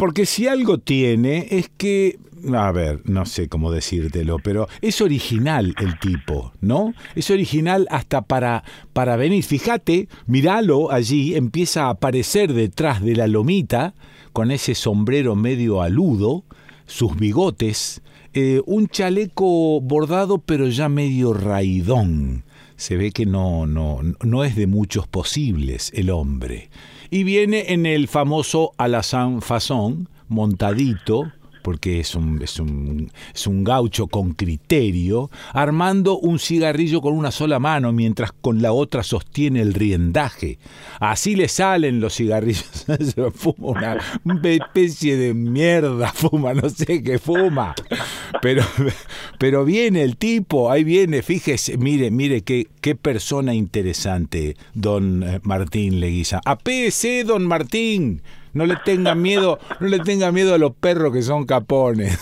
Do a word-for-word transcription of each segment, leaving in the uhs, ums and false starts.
porque si algo tiene es que, a ver, no sé cómo decírtelo, pero es original el tipo, ¿no? Es original hasta para, para venir. Fíjate, míralo allí, empieza a aparecer detrás de la lomita, con ese sombrero medio aludo, sus bigotes, eh, un chaleco bordado pero ya medio raidón. Se ve que no, no, no es de muchos posibles el hombre. Y viene en el famoso à la sans façon, montadito, porque es un, es un, es un gaucho con criterio, armando un cigarrillo con una sola mano mientras con la otra sostiene el riendaje. Así le salen los cigarrillos. Se fuma una especie de mierda, fuma, no sé qué fuma. Pero, pero viene el tipo, ahí viene, fíjese, mire, mire qué, qué persona interesante, don Martín Leguízamo. Apéese, don Martín. No le tenga miedo, no le tenga miedo a los perros que son capones.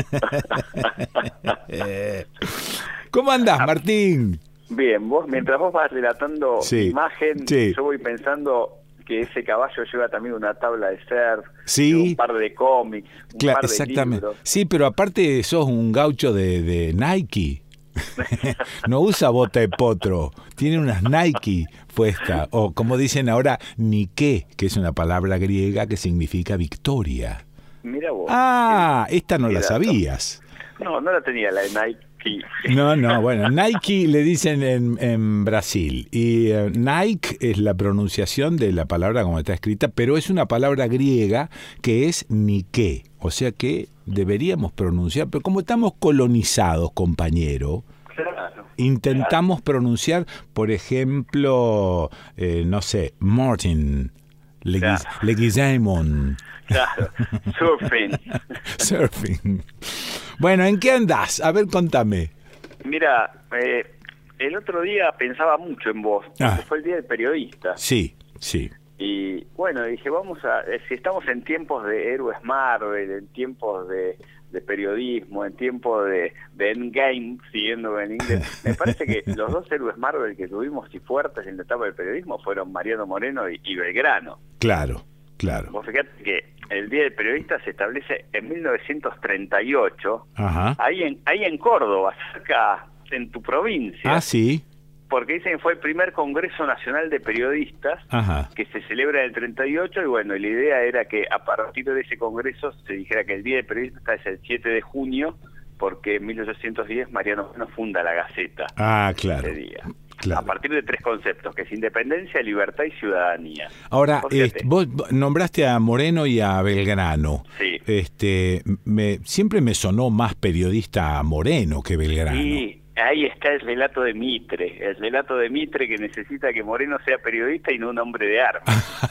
¿Cómo andás, Martín? Bien, vos, mientras vos vas relatando sí, la imagen, sí. yo voy pensando que ese caballo lleva también una tabla de surf, sí. un par de cómics, un Claro, par de exactamente. libros. Sí, pero aparte sos un gaucho de, de Nike. No usa bota de potro, tiene unas Nike puestas, o como dicen ahora, Nike, que es una palabra griega que significa victoria. Mira vos. Ah, esta no la dato. sabías. No, no la tenía la de Nike. No, no, bueno, Nike le dicen en, en Brasil y uh, Nike es la pronunciación de la palabra como está escrita, pero es una palabra griega que es Nike, o sea que deberíamos pronunciar, pero como estamos colonizados, compañero, Claro, intentamos claro. pronunciar, por ejemplo, eh, no sé, Martin, Leguiz- Claro. Leguizamon. Claro, surfing. Surfing. Bueno, ¿en qué andás? A ver, contame. Mira, eh, el otro día pensaba mucho en vos, porque Ah. fue el Día del Periodista. Sí, sí. Y bueno, dije, vamos a, eh, si estamos en tiempos de héroes Marvel, en tiempos de, de periodismo, en tiempos de, de Endgame, siguiendo en inglés, me parece que los dos héroes Marvel que tuvimos y fuertes en la etapa del periodismo fueron Mariano Moreno y, y Belgrano. Claro, claro. Vos fíjate que el Día del Periodista se establece en mil novecientos treinta y ocho, Ajá. ahí en, ahí en Córdoba, cerca en tu provincia. Ah, sí. Porque dicen que fue el primer Congreso Nacional de Periodistas Ajá. que se celebra en el treinta y ocho, y bueno, la idea era que a partir de ese congreso se dijera que el Día del Periodista es el siete de junio, porque en mil ochocientos diez Mariano Moreno funda la Gaceta. Ah, claro. Ese día. Claro. A partir de tres conceptos, que es independencia, libertad y ciudadanía. Ahora, Vos este, fíjate. vos nombraste a Moreno y a Belgrano. Sí. Este, me, siempre me sonó más periodista Moreno que Belgrano. Sí, ahí está el relato de Mitre, el relato de Mitre que necesita que Moreno sea periodista y no un hombre de armas.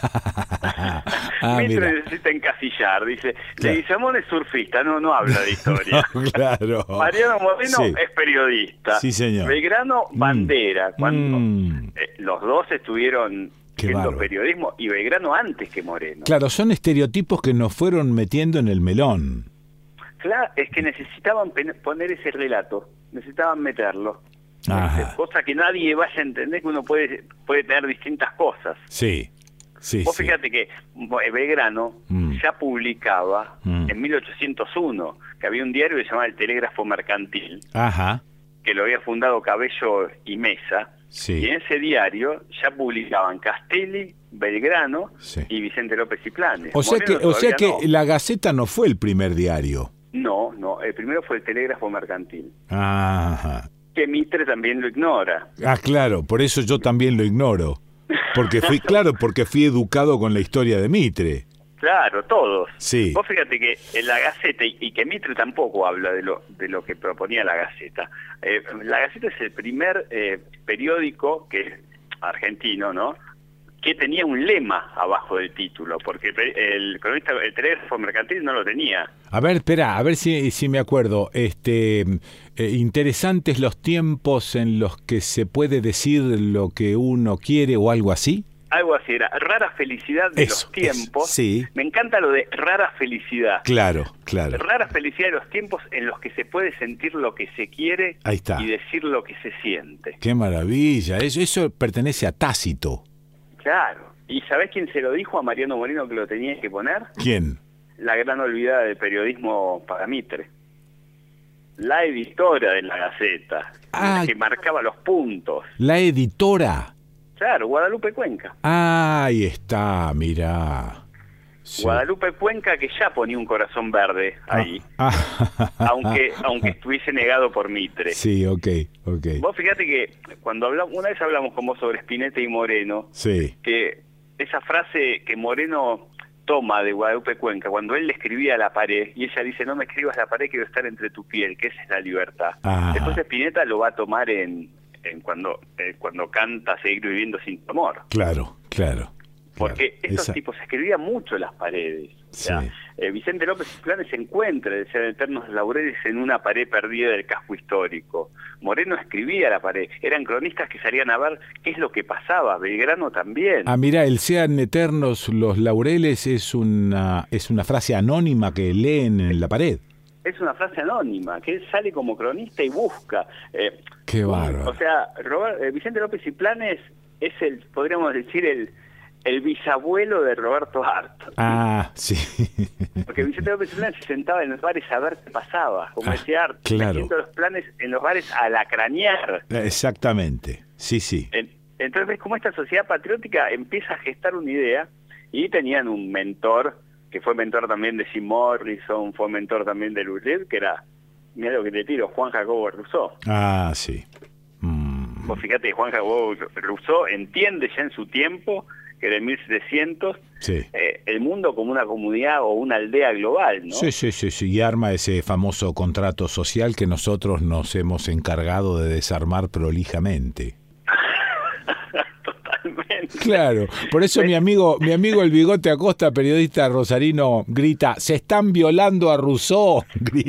Ah, Mitre mira. necesita encasillar, dice, Claro. Leguizamón es surfista, no, no habla de historia. Claro. Mariano Moreno Sí. es periodista. Sí, señor. Belgrano, Mm. bandera. Cuando Mm. eh, los dos estuvieron Qué haciendo bárbaro. periodismo, y Belgrano antes que Moreno. Claro, son estereotipos que nos fueron metiendo en el melón. Claro, es que necesitaban pen- poner ese relato, necesitaban meterlo. Ajá. Este, cosa que nadie vaya a entender, que uno puede, puede tener distintas cosas. Sí, sí, Vos sí. fíjate que Belgrano Mm. ya publicaba Mm. en mil ochocientos uno, que había un diario que se llamaba El Telégrafo Mercantil, Ajá, que lo había fundado Cabello y Mesa, sí. y en ese diario ya publicaban Castelli, Belgrano Sí. y Vicente López y Planes. O sea que, Moreno o sea que todavía no. la Gaceta no fue el primer diario. No, no, el primero fue El Telégrafo Mercantil, Ajá. que Mitre también lo ignora. Ah, claro, por eso yo también lo ignoro. Porque fui, claro, porque fui educado con la historia de Mitre. Claro, todos. Sí. Vos fíjate que en la Gaceta, y, y que Mitre tampoco habla de lo de lo que proponía la Gaceta. Eh, la Gaceta es el primer eh, periódico que es argentino, ¿no?, que tenía un lema abajo del título, porque el cronista, el Telégrafo Mercantil no lo tenía. A ver, espera, a ver si, si me acuerdo. Este, eh, interesantes los tiempos en los que se puede decir lo que uno quiere o algo así. Algo así era, rara felicidad de Eso, los tiempos. eso, sí. Me encanta lo de rara felicidad. Claro, claro. Rara felicidad de los tiempos en los que se puede sentir lo que se quiere. Ahí está. Y decir lo que se siente. Qué maravilla. Eso, eso pertenece a Tácito. Claro. ¿Y sabés quién se lo dijo a Mariano Moreno que lo tenía que poner? ¿Quién? la gran olvidada del periodismo para Mitre. La editora de la Gaceta, ah, que marcaba los puntos. La editora. Claro, Guadalupe Cuenca. Ah, ahí está, mirá. Sí. Guadalupe Cuenca, que ya ponía un corazón verde ahí, ah. aunque aunque estuviese negado por Mitre. Sí, ok, ok. Vos fíjate que cuando hablamos, una vez hablamos con vos sobre Spinetta y Moreno, sí. que esa frase que Moreno toma de Guadalupe Cuenca, cuando él le escribía a la pared, y ella dice, no me escribas la pared, quiero estar entre tu piel, que esa es la libertad. Ajá. Después Spinetta lo va a tomar en, en cuando, eh, cuando canta Seguir viviendo sin tu amor. Claro, claro. Porque claro, estos esa... tipos escribían mucho las paredes. O sea, sí. eh, Vicente López Planes se encuentra, decían eternos laureles, en una pared perdida del casco histórico. Moreno escribía la pared. Eran cronistas que salían a ver qué es lo que pasaba. Belgrano también. Ah, mira, el sean eternos los laureles es una, es una frase anónima que leen en la pared. Es una frase anónima, que él sale como cronista y busca. Eh, qué bárbaro. O sea, Robert, eh, Vicente López y Planes es el, podríamos decir, el... el bisabuelo de Roberto Hart. Ah, sí. Porque Vicente López Planes se sentaba en los bares a ver qué pasaba. Como ah, decía Hart, claro. haciendo los planes en los bares a lacranear. Exactamente, sí, sí. En, entonces ves cómo esta sociedad patriótica empieza a gestar una idea, y tenían un mentor, que fue mentor también de Jim Morrison, fue mentor también de Louis Lieb, que era, mira lo que te tiro, Juan Jacobo Rousseau. Ah, sí. Mm. Vos fíjate, Juan Jacobo Rousseau entiende ya en su tiempo que era en mil setecientos, sí. eh, el mundo como una comunidad o una aldea global, ¿no? Sí, sí, sí, sí, y arma ese famoso contrato social que nosotros nos hemos encargado de desarmar prolijamente. Totalmente. Claro, por eso mi amigo, mi amigo el Bigote Acosta, periodista rosarino, grita, se están violando a Rousseau,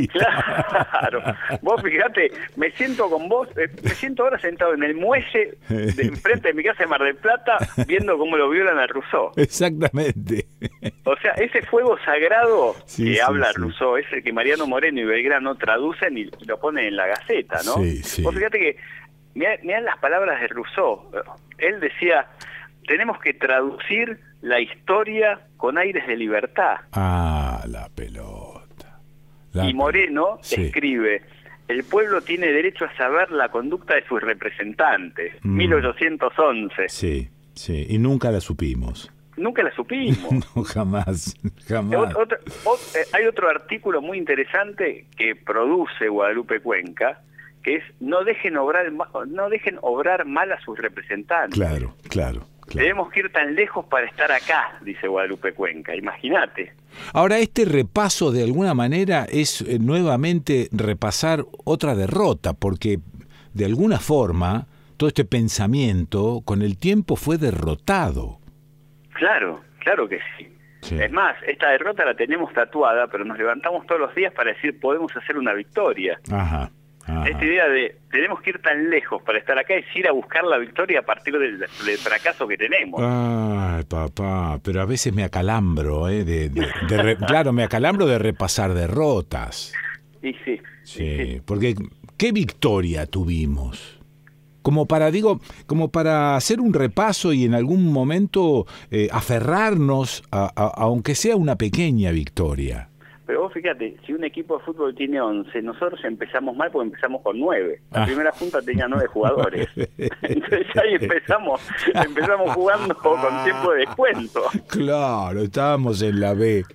grita. Claro, vos fíjate, me siento con vos, eh, me siento ahora sentado en el muelle de enfrente de mi casa de Mar del Plata, viendo cómo lo violan a Rousseau. Exactamente. O sea, ese fuego sagrado sí, que sí, habla sí. Rousseau, es el que Mariano Moreno y Belgrano traducen y lo ponen en la Gaceta, ¿no? Sí, sí. Vos fíjate que, mirá las palabras de Rousseau, él decía, tenemos que traducir la historia con aires de libertad. Ah, la pelota. La y Moreno sí. escribe, el pueblo tiene derecho a saber la conducta de sus representantes, mm. mil ochocientos once. Sí, sí, y nunca la supimos. Nunca la supimos. No, jamás, jamás. Otro, otro, hay otro artículo muy interesante que produce Guadalupe Cuenca, que es no dejen obrar no dejen obrar mal a sus representantes. Claro, claro. Claro. Debemos que ir tan lejos para estar acá, dice Guadalupe Cuenca, imagínate. Ahora, este repaso de alguna manera es eh, nuevamente repasar otra derrota, porque de alguna forma todo este pensamiento con el tiempo fue derrotado. Claro, claro que sí. Sí. Es más, esta derrota la tenemos tatuada, pero nos levantamos todos los días para decir podemos hacer una victoria. Ajá. Ajá. Esta idea de tenemos que ir tan lejos para estar acá es ir a buscar la victoria a partir del, del fracaso que tenemos. Ay, papá, pero a veces me acalambro, ¿eh? De, de, de re, claro, me acalambro de repasar derrotas. Y sí, sí, sí. Porque ¿qué victoria tuvimos? Como para, digo, como para hacer un repaso y en algún momento eh, aferrarnos, a, a, aunque sea una pequeña victoria. Pero vos fíjate, si un equipo de fútbol tiene once, nosotros empezamos mal porque empezamos con nueve. La ah. primera junta tenía nueve jugadores. Entonces ahí empezamos, empezamos jugando con tiempo de descuento. Claro, estábamos en la B.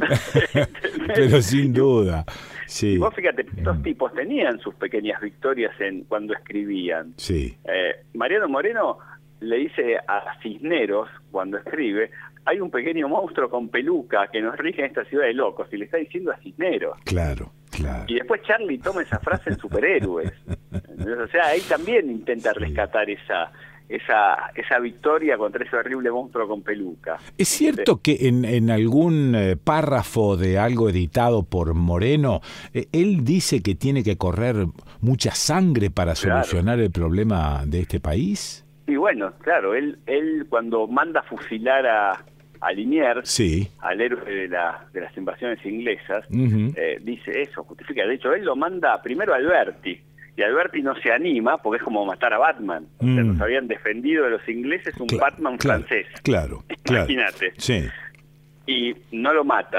Pero sin duda. Sí. Y vos fíjate, estos tipos tenían sus pequeñas victorias en cuando escribían. Sí. Eh, Mariano Moreno le dice a Cisneros, cuando escribe, hay un pequeño monstruo con peluca que nos rige en esta ciudad de locos, y le está diciendo a Cisneros. Claro, claro. Y después Charlie toma esa frase en Superhéroes. O sea, ahí también intenta sí. rescatar esa... esa esa victoria contra ese horrible monstruo con peluca. ¿Es cierto que en, en algún eh, párrafo de algo editado por Moreno, eh, él dice que tiene que correr mucha sangre para claro. solucionar el problema de este país? Y bueno, claro, él él cuando manda fusilar a, a Liniers, sí. al héroe de, la, de las invasiones inglesas, uh-huh. eh, dice eso, justifica. De hecho, él lo manda primero a Alberti, y Alberti no se anima porque es como matar a Batman. O sea, mm. nos habían defendido de los ingleses un Cla- Batman claro, francés. Claro, claro. Imagínate. Sí. Y no lo mata.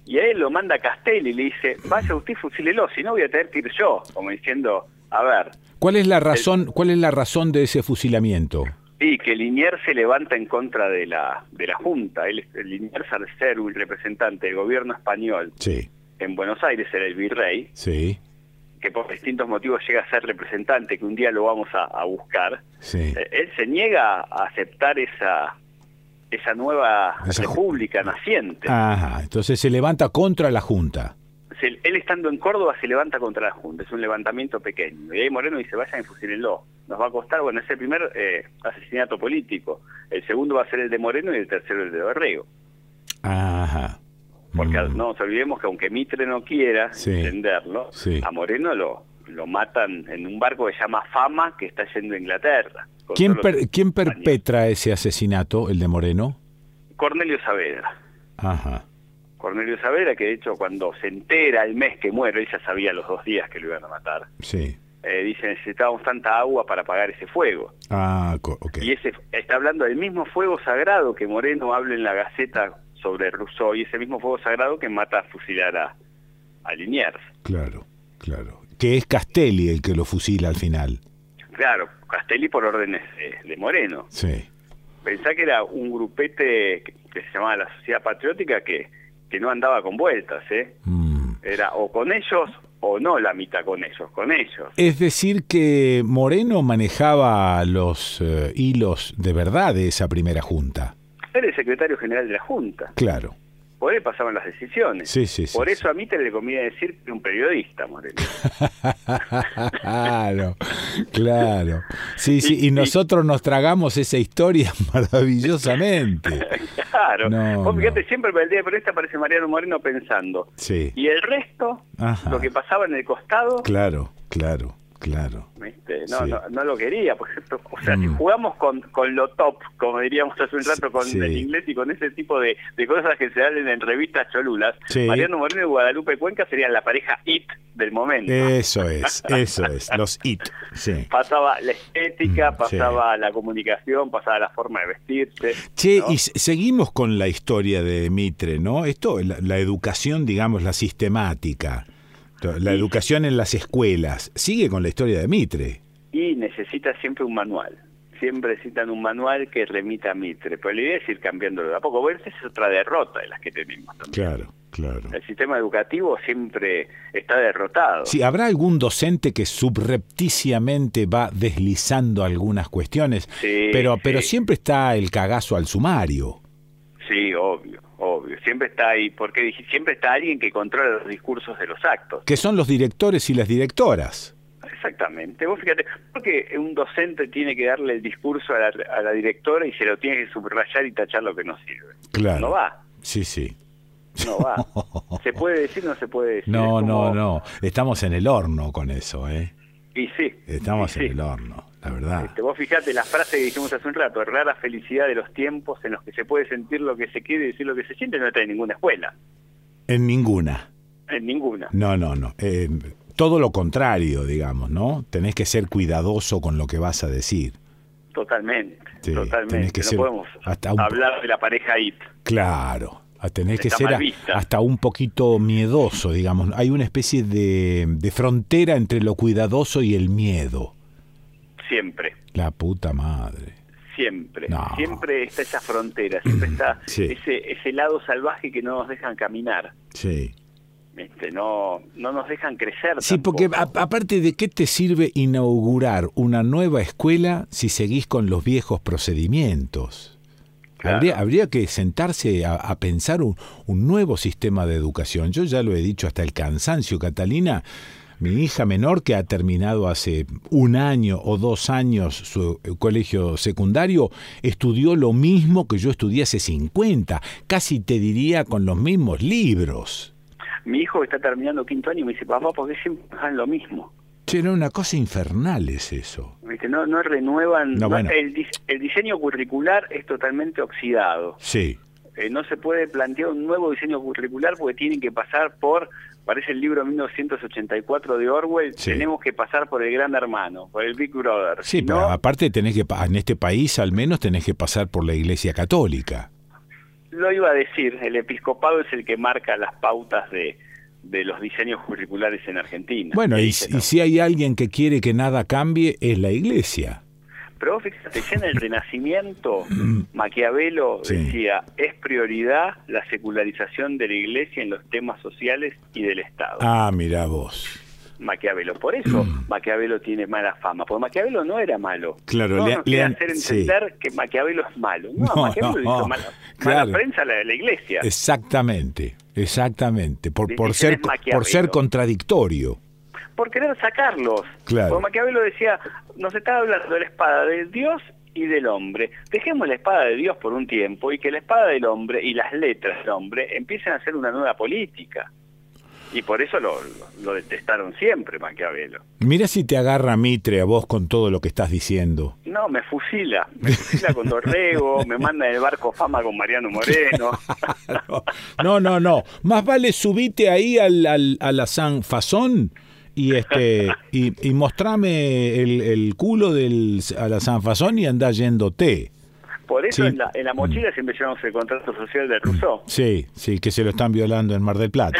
Y a él lo manda a Castelli y le dice, vaya usted y fusílelo, si no voy a tener que ir yo, como diciendo, a ver. ¿Cuál es la razón, el, cuál es la razón de ese fusilamiento? Sí, que Liniers se levanta en contra de la de la Junta. Él, Liniers, al ser un representante del gobierno español, sí, en Buenos Aires era el virrey, sí, que por distintos motivos llega a ser representante, que un día lo vamos a, a buscar. Sí. Eh, él se niega a aceptar esa esa nueva esa... república naciente. Ajá, entonces se levanta contra la Junta. Se, él estando en Córdoba se levanta contra la Junta, es un levantamiento pequeño. Y ahí Moreno dice, vayan y fusílenlo. Nos va a costar, bueno, es el primer eh, asesinato político. El segundo va a ser el de Moreno y el tercero el de Dorrego. Ajá. Porque mm. no nos olvidemos que aunque Mitre no quiera sí. entenderlo, sí. a Moreno lo, lo matan en un barco que se llama Fama, que está yendo a Inglaterra. ¿Quién, per, ¿quién perpetra ese asesinato, el de Moreno? Cornelio Saavedra. Ajá. Cornelio Saavedra, que de hecho cuando se entera el mes que muere, él ya sabía los dos días que lo iban a matar. Sí. Eh, dice, necesitábamos tanta agua para apagar ese fuego. Ah, ok. Y ese está hablando del mismo fuego sagrado que Moreno habla en la Gaceta sobre Rousseau, y ese mismo fuego sagrado que mata a fusilar a, a Liniers. Claro, claro. Que es Castelli el que lo fusila al final. Claro, Castelli por órdenes de, de Moreno. Sí. Pensá que era un grupete que, que se llamaba la Sociedad Patriótica que, que no andaba con vueltas, ¿eh? Mm. Era o con ellos o no la mitad con ellos, con ellos. Es decir que Moreno manejaba los uh, hilos de verdad de esa primera junta. Era el secretario general de la Junta. Claro. Por él pasaban las decisiones. Sí, sí, sí, Por eso sí. a mí te le conviene decir que era un periodista, Moreno. Claro, claro. Sí, sí, y, y nosotros y... nos tragamos esa historia maravillosamente. Claro. No, Vos fíjate, no. siempre para el día de periodista aparece Mariano Moreno pensando. Sí. Y el resto, Ajá. lo que pasaba en el costado. Claro, claro. Claro. ¿Viste? No, sí. no, no lo quería, por ejemplo. O sea, mm. si jugamos con, con lo top, como diríamos hace un rato con sí. el inglés y con ese tipo de, de cosas que se dan en revistas cholulas, sí. Mariano Moreno y Guadalupe Cuenca serían la pareja it del momento. Eso es, eso es, los it. Sí. Pasaba la estética, mm, pasaba sí. la comunicación, pasaba la forma de vestirse. Che, ¿no? y seguimos con la historia de Mitre, ¿no? Esto, la, la educación, digamos, la sistemática. La y, educación en las escuelas, sigue con la historia de Mitre. Y necesita siempre un manual. Siempre necesitan un manual que remita a Mitre. Pero la idea es ir cambiándolo de a poco. Bueno, esa es otra derrota de las que tenemos también. Claro, claro. El sistema educativo siempre está derrotado. Sí, ¿habrá algún docente que subrepticiamente va deslizando algunas cuestiones? Sí, pero, sí. pero siempre está el cagazo al sumario. Sí, obvio. Obvio, siempre está ahí, porque siempre está alguien que controla los discursos de los actos. Que son los directores y las directoras. Exactamente. Vos fíjate, porque un docente tiene que darle el discurso a la, a la directora y se lo tiene que subrayar y tachar lo que no sirve. Claro. No va. Sí, sí. No va. ¿Se puede decir o no se puede decir? No, como... no, no. Estamos en el horno con eso, ¿eh? Y sí. Estamos y en sí. el horno, la verdad. Este, vos fijate la frase que dijimos hace un rato, rara felicidad de los tiempos en los que se puede sentir lo que se quiere y decir lo que se siente, no está en ninguna escuela. En ninguna. En ninguna. No, no, no. Eh, todo lo contrario, digamos, ¿no? Tenés que ser cuidadoso con lo que vas a decir. Totalmente, Sí, totalmente. tenés que no ser podemos hasta un... hablar de la pareja I T. Claro. Tenés que Está ser mal a, vista. hasta un poquito miedoso, digamos. Hay una especie de, de frontera entre lo cuidadoso y el miedo. Siempre. La puta madre. Siempre. No. Siempre está esa frontera, siempre está Sí. ese ese lado salvaje que no nos dejan caminar. Sí. Este, no, no nos dejan crecer. Sí, tampoco. porque a, aparte de qué te sirve inaugurar una nueva escuela si seguís con los viejos procedimientos. Claro. Habría, habría que sentarse a, a pensar un, un nuevo sistema de educación. Yo ya lo he dicho hasta el cansancio, Catalina. Mi hija menor, que ha terminado hace un año o dos años su colegio secundario, estudió lo mismo que yo estudié hace cincuenta, casi te diría con los mismos libros. Mi hijo está terminando quinto año y me dice, papá, ¿por qué siempre hacen lo mismo? Che, era una cosa infernal es eso. ¿Viste? No, no renuevan. No, no, bueno. el, el diseño curricular es totalmente oxidado. Sí. Eh, no se puede plantear un nuevo diseño curricular porque tienen que pasar por, parece el libro mil novecientos ochenta y cuatro de Orwell, Sí. tenemos que pasar por el Gran Hermano, por el Big Brother. Sí, Si pero no, aparte tenés que, en este país al menos tenés que pasar por la Iglesia Católica. lo iba a decir, el episcopado es el que marca las pautas de, de los diseños curriculares en Argentina. Bueno, y, dice, y ¿no? si hay alguien que quiere que nada cambie, es la Iglesia. Pero vos fíjate, ya en el Renacimiento, Maquiavelo Sí. decía, es prioridad la secularización de la Iglesia en los temas sociales y del Estado. Ah, mirá vos. Maquiavelo. Por eso Maquiavelo tiene mala fama, porque Maquiavelo no era malo. Claro, no le- nos le quiere han- hacer sí. entender que Maquiavelo es malo. No, No, Maquiavelo le no, hizo mala, claro. mala prensa a la de la Iglesia. Exactamente, exactamente. Por, Dicen por, es ser, Maquiavelo. por ser contradictorio. Por querer sacarlos. Claro. Porque Maquiavelo decía, nos está hablando de la espada de Dios y del hombre. Dejemos la espada de Dios por un tiempo y que la espada del hombre y las letras del hombre empiecen a hacer una nueva política. Y por eso lo, lo, lo detestaron siempre, Maquiavelo. Mira si te agarra Mitre a vos con todo lo que estás diciendo. No, me fusila. Me fusila con Dorrego, me manda en el barco Fama con Mariano Moreno. No, no, no. Más vale subite ahí al, al, a la San Fasón y este y, y mostrame el, el culo del a la San Fasón y andá yéndote. Por eso Sí. en, la, en la mochila siempre llevamos el contrato social de Rousseau. Sí, sí, que se lo están violando en Mar del Plata.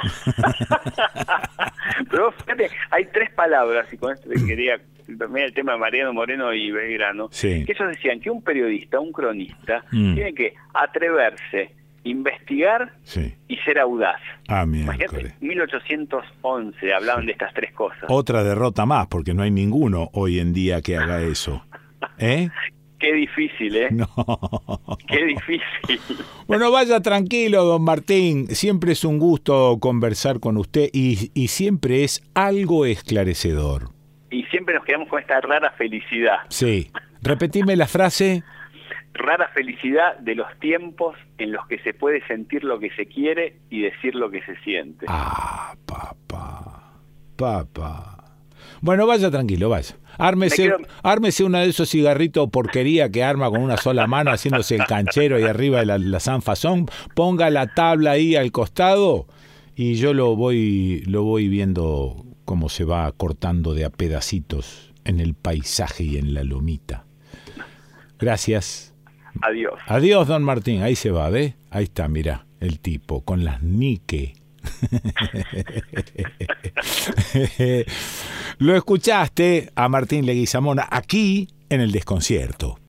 Pero fíjate, hay tres palabras, y con esto te quería mira el tema de Mariano Moreno y Belgrano, Sí. que ellos decían que un periodista, un cronista, Mm. tiene que atreverse, investigar Sí. y ser audaz. Ah, Imagínate, miércoles. mil ochocientos once hablaban de estas tres cosas. Otra derrota más, porque no hay ninguno hoy en día que haga eso. ¿Eh? Qué difícil, ¿eh? No. Qué difícil. Bueno, vaya tranquilo, don Martín. Siempre es un gusto conversar con usted y, y siempre es algo esclarecedor. Y siempre nos quedamos con esta rara felicidad. Sí. Repetime la frase. Rara felicidad de los tiempos en los que se puede sentir lo que se quiere y decir lo que se siente. Ah, papá. Papá. Bueno, vaya tranquilo, vaya. Ármese, Me quedo- ármese uno de esos cigarritos porquería que arma con una sola mano haciéndose el canchero ahí arriba de la, la San Fasón. Ponga la tabla ahí al costado y yo lo voy, lo voy viendo cómo se va cortando de a pedacitos en el paisaje y en la lomita. Gracias. Adiós. Adiós, don Martín. Ahí se va, ¿ve? Ahí está, mirá, el tipo, con las Nike. Lo escuchaste a Martín Leguizamón aquí en El Desconcierto.